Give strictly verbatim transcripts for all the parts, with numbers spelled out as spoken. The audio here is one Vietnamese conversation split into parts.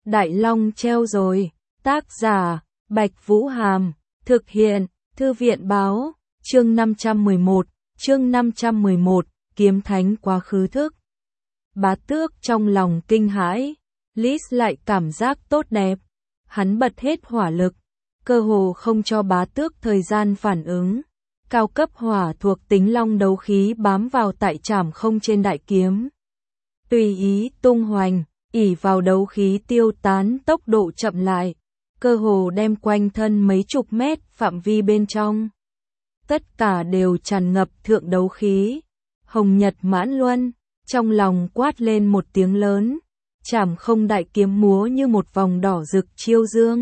Đại Long treo rồi. Tác giả, Bạch Vũ Hàm. Thực hiện, Thư viện báo. Chương năm trăm mười một. Chương năm trăm mười một. Kiếm thánh quá khứ thức. Bá Tước trong lòng kinh hãi. Lis lại cảm giác tốt đẹp. Hắn bật hết hỏa lực. Cơ hồ không cho Bá Tước thời gian phản ứng. Cao cấp hỏa thuộc tính long đấu khí bám vào tại trảm không trên đại kiếm. Tùy ý tung hoành, ỉ vào đấu khí tiêu tán tốc độ chậm lại. Cơ hồ đem quanh thân mấy chục mét phạm vi bên trong. Tất cả đều tràn ngập thượng đấu khí. Hồng Nhật Mãn Luân, trong lòng quát lên một tiếng lớn. Trảm không đại kiếm múa như một vòng đỏ rực chiêu dương.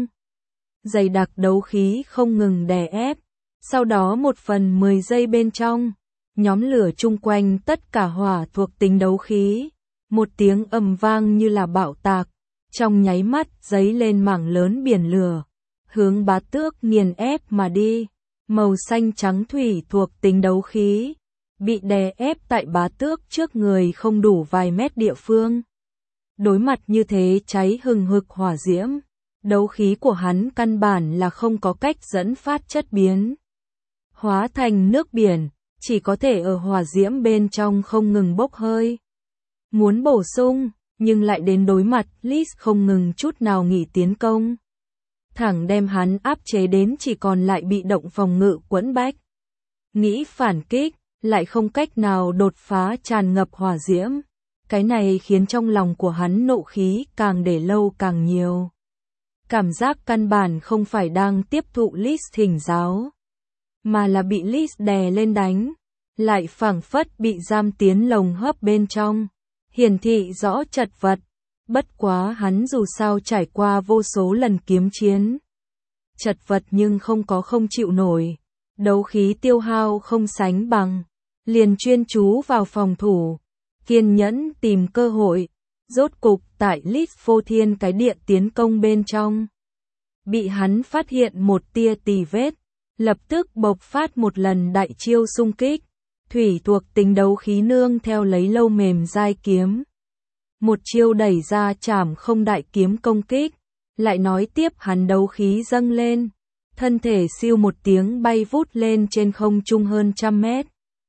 Dày đặc đấu khí không ngừng đè ép. Sau đó một phần mười giây bên trong, nhóm lửa chung quanh tất cả hỏa thuộc tính đấu khí. Một tiếng ầm vang như là bạo tạc. Trong nháy mắt giấy lên mảng lớn biển lửa. Hướng Bá Tước nghiền ép mà đi. Màu xanh trắng thủy thuộc tính đấu khí. Bị đè ép tại Bá Tước trước người không đủ vài mét địa phương. Đối mặt như thế cháy hừng hực hỏa diễm. Đấu khí của hắn căn bản là không có cách dẫn phát chất biến. Hóa thành nước biển, chỉ có thể ở hỏa diễm bên trong không ngừng bốc hơi. Muốn bổ sung, nhưng lại đến đối mặt, Lis không ngừng chút nào nghỉ tiến công. Thẳng đem hắn áp chế đến chỉ còn lại bị động phòng ngự quẫn bách. Nghĩ phản kích, lại không cách nào đột phá tràn ngập hỏa diễm. Cái này khiến trong lòng của hắn nộ khí càng để lâu càng nhiều. Cảm giác căn bản không phải đang tiếp thụ Lis thỉnh giáo, mà là bị Lis đè lên đánh, lại phảng phất bị giam tiến lồng hấp bên trong, hiển thị rõ chật vật. Bất quá hắn dù sao trải qua vô số lần kiếm chiến. Chật vật nhưng không có không chịu nổi, đấu khí tiêu hao không sánh bằng, liền chuyên chú vào phòng thủ, kiên nhẫn tìm cơ hội. Rốt cục tại Lis phô thiên cái địa tiến công bên trong, bị hắn phát hiện một tia tì vết, lập tức bộc phát một lần đại chiêu xung kích. Thủy thuộc tính đấu khí nương theo lấy lâu mềm dai kiếm. Một chiêu đẩy ra trảm không đại kiếm công kích, lại nói tiếp hắn đấu khí dâng lên, thân thể siêu một tiếng bay vút lên trên không trung hơn trăm mét.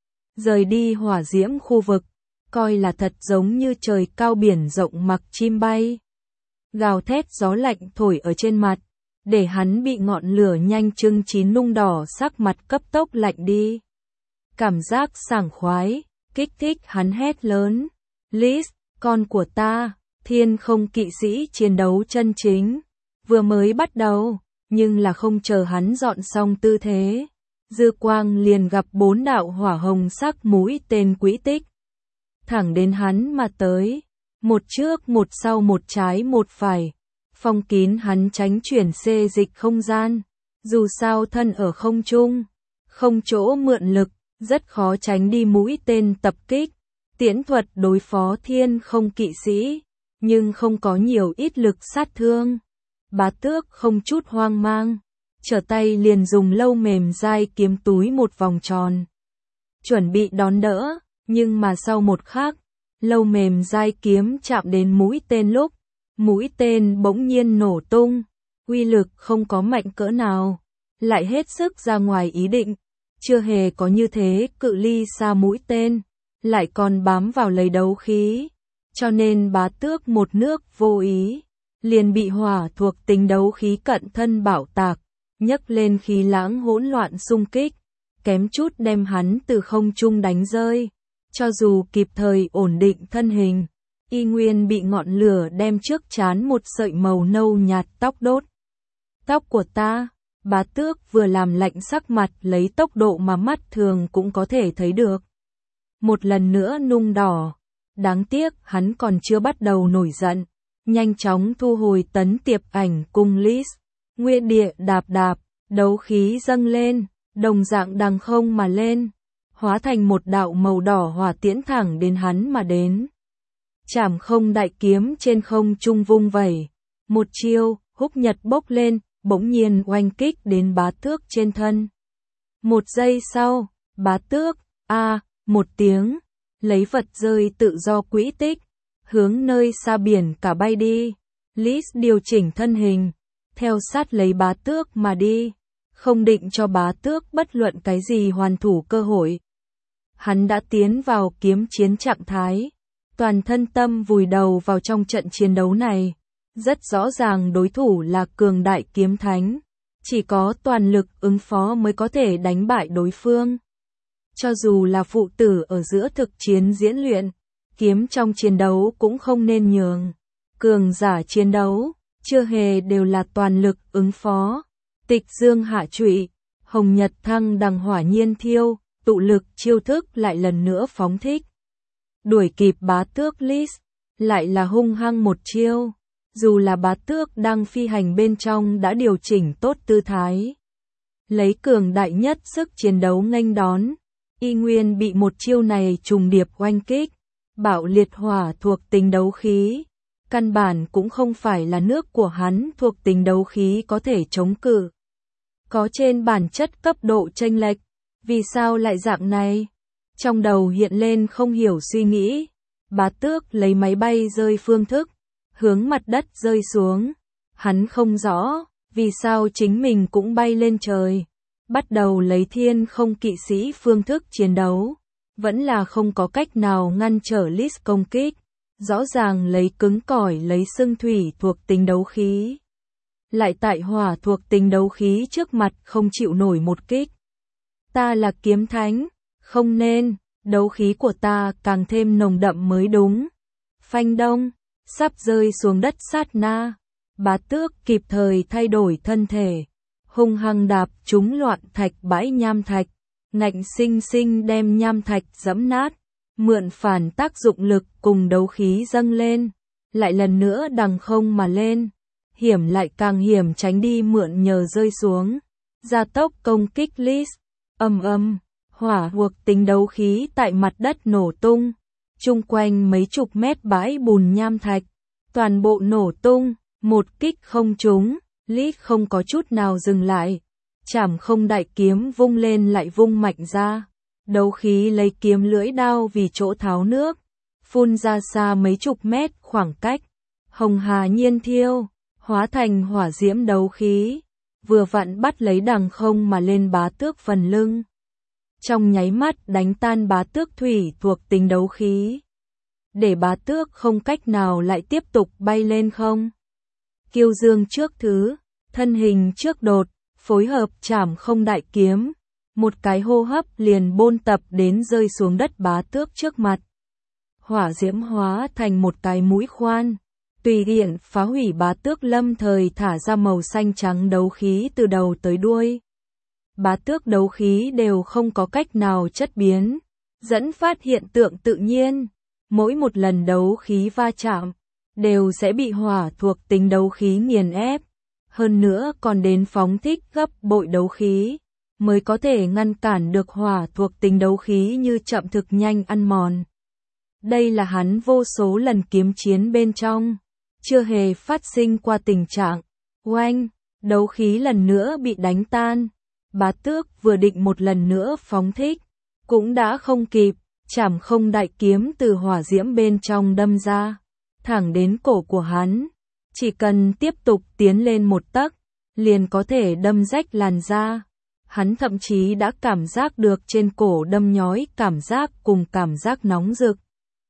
Rời đi hỏa diễm khu vực, coi là thật giống như trời cao biển rộng mặc chim bay. Gào thét gió lạnh thổi ở trên mặt, để hắn bị ngọn lửa nhanh chưng chín nung đỏ sắc mặt cấp tốc lạnh đi. Cảm giác sảng khoái, kích thích hắn hét lớn. Lis, con của ta, thiên không kỵ sĩ chiến đấu chân chính. Vừa mới bắt đầu, nhưng là không chờ hắn dọn xong tư thế. Dư quang liền gặp bốn đạo hỏa hồng sắc mũi tên quỹ tích. Thẳng đến hắn mà tới. Một trước một sau một trái một phải. Phong kín hắn tránh chuyển xê dịch không gian. Dù sao thân ở không trung, không chỗ mượn lực, rất khó tránh đi mũi tên tập kích. Tiễn thuật đối phó thiên không kỵ sĩ, nhưng không có nhiều ít lực sát thương. Bá Tước không chút hoang mang, trở tay liền dùng lâu mềm dai kiếm túi một vòng tròn. Chuẩn bị đón đỡ, nhưng mà sau một khắc, lâu mềm dai kiếm chạm đến mũi tên lúc, mũi tên bỗng nhiên nổ tung, uy lực không có mạnh cỡ nào, lại hết sức ra ngoài ý định, chưa hề có như thế cự ly xa mũi tên, lại còn bám vào lấy đấu khí, cho nên Bá Tước một nước vô ý, liền bị hỏa thuộc tính đấu khí cận thân bạo tạc, nhấc lên khí lãng hỗn loạn xung kích, kém chút đem hắn từ không trung đánh rơi, cho dù kịp thời ổn định thân hình. Y nguyên bị ngọn lửa đem trước trán một sợi màu nâu nhạt tóc đốt. Tóc của ta, Bá Tước vừa làm lạnh sắc mặt lấy tốc độ mà mắt thường cũng có thể thấy được. Một lần nữa nung đỏ. Đáng tiếc hắn còn chưa bắt đầu nổi giận. Nhanh chóng thu hồi tấn tiệp ảnh cung Lis. Nguyên địa đạp đạp, đấu khí dâng lên, đồng dạng đằng không mà lên. Hóa thành một đạo màu đỏ hỏa tiễn thẳng đến hắn mà đến. Trảm không đại kiếm trên không trung vung vẩy. Một chiêu, húc nhật bốc lên, bỗng nhiên oanh kích đến Bá Tước trên thân. Một giây sau, Bá Tước, a, một tiếng, lấy vật rơi tự do quỹ tích, hướng nơi xa biển cả bay đi. Lis điều chỉnh thân hình, theo sát lấy bá tước mà đi, không định cho bá tước bất luận cái gì hoàn thủ cơ hội. Hắn đã tiến vào kiếm chiến trạng thái, toàn thân tâm vùi đầu vào trong trận chiến đấu này. Rất rõ ràng đối thủ là cường đại kiếm thánh, chỉ có toàn lực ứng phó mới có thể đánh bại đối phương. Cho dù là phụ tử ở giữa thực chiến diễn luyện, kiếm trong chiến đấu cũng không nên nhường. Cường giả chiến đấu, chưa hề đều là toàn lực ứng phó. Tịch dương hạ trụy, hồng nhật thăng đằng hỏa nhiên thiêu, tụ lực chiêu thức lại lần nữa phóng thích. Đuổi kịp bá tước Lis, lại là hung hăng một chiêu. Dù là bá tước đang phi hành bên trong đã điều chỉnh tốt tư thái, lấy cường đại nhất sức chiến đấu nghênh đón, y nguyên bị một chiêu này trùng điệp oanh kích. Bạo liệt hỏa thuộc tính đấu khí, căn bản cũng không phải là nước của hắn thuộc tính đấu khí có thể chống cự. Có trên bản chất cấp độ chênh lệch, vì sao lại dạng này? Trong đầu hiện lên không hiểu suy nghĩ, bá tước lấy máy bay rơi phương thức, hướng mặt đất rơi xuống. Hắn không rõ, vì sao chính mình cũng bay lên trời. Bắt đầu lấy thiên không kỵ sĩ phương thức chiến đấu, vẫn là không có cách nào ngăn trở Lis công kích. Rõ ràng lấy cứng cỏi lấy xương thủy thuộc tính đấu khí, lại tại hỏa thuộc tính đấu khí trước mặt không chịu nổi một kích. Ta là kiếm thánh, không nên, đấu khí của ta càng thêm nồng đậm mới đúng. Phanh đông, sắp rơi xuống đất sát na, bá tước kịp thời thay đổi thân thể, hung hăng đạp trúng loạn thạch bãi nham thạch, ngạnh sinh sinh đem nham thạch giẫm nát, mượn phản tác dụng lực cùng đấu khí dâng lên, lại lần nữa đằng không mà lên, hiểm lại càng hiểm tránh đi mượn nhờ rơi xuống, gia tốc công kích Lis, ầm ầm, hỏa thuộc tính đấu khí tại mặt đất nổ tung, chung quanh mấy chục mét bãi bùn nham thạch, toàn bộ nổ tung, một kích không trúng, Lis không có chút nào dừng lại, chảm không đại kiếm vung lên lại vung mạnh ra. Đấu khí lấy kiếm lưỡi đao vì chỗ tháo nước, phun ra xa mấy chục mét khoảng cách. Hồng hà nhiên thiêu, hóa thành hỏa diễm đấu khí, vừa vặn bắt lấy đằng không mà lên bá tước phần lưng. Trong nháy mắt đánh tan bá tước thủy thuộc tính đấu khí, để bá tước không cách nào lại tiếp tục bay lên không. Kiêu dương trước thứ, thân hình trước đột, phối hợp chảm không đại kiếm. Một cái hô hấp liền bôn tập đến rơi xuống đất bá tước trước mặt. Hỏa diễm hóa thành một cái mũi khoan, tùy tiện phá hủy bá tước lâm thời thả ra màu xanh trắng đấu khí từ đầu tới đuôi. Bá tước đấu khí đều không có cách nào chất biến, dẫn phát hiện tượng tự nhiên. Mỗi một lần đấu khí va chạm, đều sẽ bị hỏa thuộc tính đấu khí nghiền ép. Hơn nữa còn đến phóng thích gấp bội đấu khí, mới có thể ngăn cản được hỏa thuộc tính đấu khí như chậm thực nhanh ăn mòn. Đây là hắn vô số lần kiếm chiến bên trong, chưa hề phát sinh qua tình trạng. Oanh, đấu khí lần nữa bị đánh tan. Bá tước vừa định một lần nữa phóng thích, cũng đã không kịp, chảm không đại kiếm từ hỏa diễm bên trong đâm ra, thẳng đến cổ của hắn. Chỉ cần tiếp tục tiến lên một tấc, liền có thể đâm rách làn da. Hắn thậm chí đã cảm giác được trên cổ đâm nhói cảm giác cùng cảm giác nóng rực.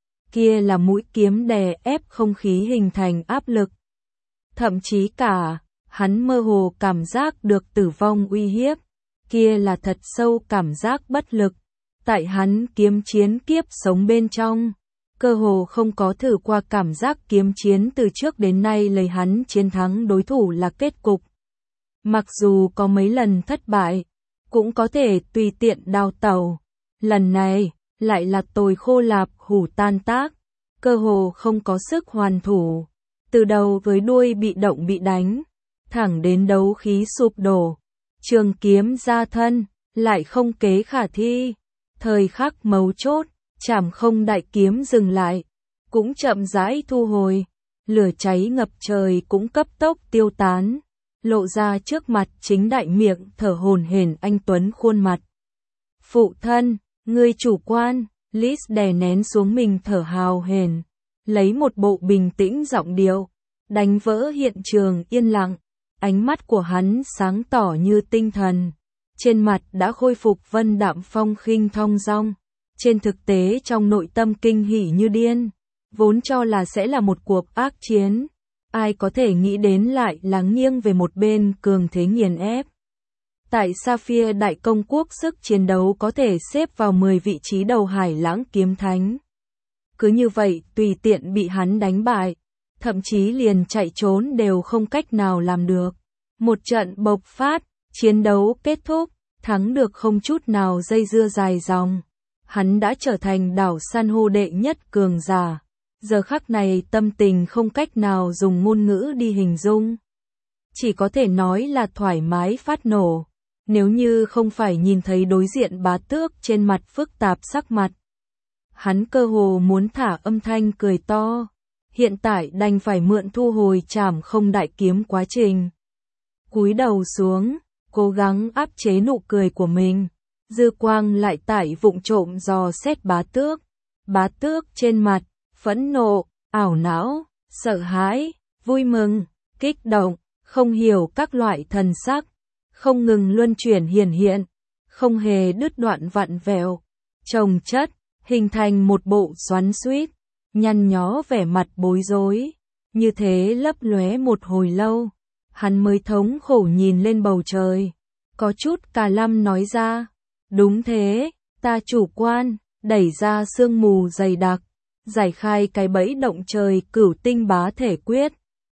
Kia là mũi kiếm đè ép không khí hình thành áp lực. Thậm chí cả, hắn mơ hồ cảm giác được tử vong uy hiếp. Kia là thật sâu cảm giác bất lực. Tại hắn kiếm chiến kiếp sống bên trong, cơ hồ không có thử qua cảm giác kiếm chiến từ trước đến nay lấy hắn chiến thắng đối thủ là kết cục. Mặc dù có mấy lần thất bại, cũng có thể tùy tiện đào tẩu. Lần này, lại là tồi khô lạp hủ tan tác, cơ hồ không có sức hoàn thủ. Từ đầu với đuôi bị động bị đánh, thẳng đến đấu khí sụp đổ. Trường kiếm ra thân, lại không kế khả thi. Thời khắc mấu chốt, chảm không đại kiếm dừng lại, cũng chậm rãi thu hồi. Lửa cháy ngập trời cũng cấp tốc tiêu tán. Lộ ra trước mặt chính đại miệng thở hổn hển anh tuấn khuôn mặt. Phụ thân, ngươi chủ quan, Lis đè nén xuống mình thở hào hển, lấy một bộ bình tĩnh giọng điệu, đánh vỡ hiện trường yên lặng. Ánh mắt của hắn sáng tỏ như tinh thần. Trên mặt đã khôi phục vân đạm phong khinh thong dong. Trên thực tế trong nội tâm kinh hỉ như điên. Vốn cho là sẽ là một cuộc ác chiến. Ai có thể nghĩ đến lại là nghiêng về một bên cường thế nghiền ép. Tại Sapphire Đại Công Quốc sức chiến đấu có thể xếp vào mười vị trí đầu Hải Lãng Kiếm Thánh. Cứ như vậy tùy tiện bị hắn đánh bại. Thậm chí liền chạy trốn đều không cách nào làm được. Một trận bộc phát, chiến đấu kết thúc, thắng được không chút nào dây dưa dài dòng. Hắn đã trở thành đảo san hô đệ nhất cường giả. Giờ khắc này tâm tình không cách nào dùng ngôn ngữ đi hình dung. Chỉ có thể nói là thoải mái phát nổ. Nếu như không phải nhìn thấy đối diện Bá Tước trên mặt phức tạp sắc mặt. Hắn cơ hồ muốn thả âm thanh cười to. Hiện tại đành phải mượn thu hồi trảm không đại kiếm quá trình. Cúi đầu xuống, cố gắng áp chế nụ cười của mình. Dư quang lại tải vụng trộm dò xét Bá Tước. Bá Tước trên mặt, phẫn nộ, ảo não, sợ hãi, vui mừng, kích động, không hiểu các loại thần sắc. Không ngừng luân chuyển hiển hiện, không hề đứt đoạn vặn vẹo, chồng chất, hình thành một bộ xoắn xuýt, nhăn nhó vẻ mặt bối rối. Như thế lấp lóe một hồi lâu, hắn mới thống khổ nhìn lên bầu trời. Có chút cà lăm nói ra, đúng thế, ta chủ quan, đẩy ra sương mù dày đặc, giải khai cái bẫy động trời cửu tinh bá thể quyết.